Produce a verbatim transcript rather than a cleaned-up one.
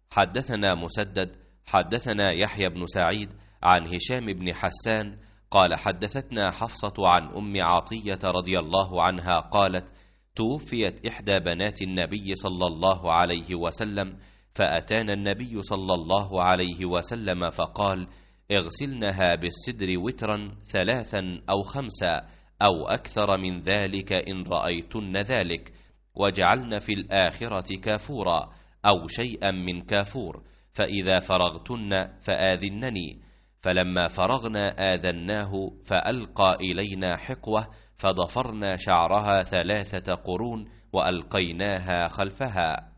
حدثنا مسدد حدثنا يحيى بن سعيد عن هشام بن حسان قال حدثتنا حفصة عن أم عطية رضي الله عنها قالت توفيت إحدى بنات النبي صلى الله عليه وسلم، فأتانا النبي صلى الله عليه وسلم فقال اغسلنها بالسدر وترا ثلاثا أو خمسا أو أكثر من ذلك إن رأيتن ذلك، وجعلن في الآخرة كافورا أو شيئا من كافور، فإذا فرغتن فآذنني. فلما فرغنا آذناه فألقى إلينا حقوة فضفرنا شعرها ثلاثة قرون وألقيناها خلفها.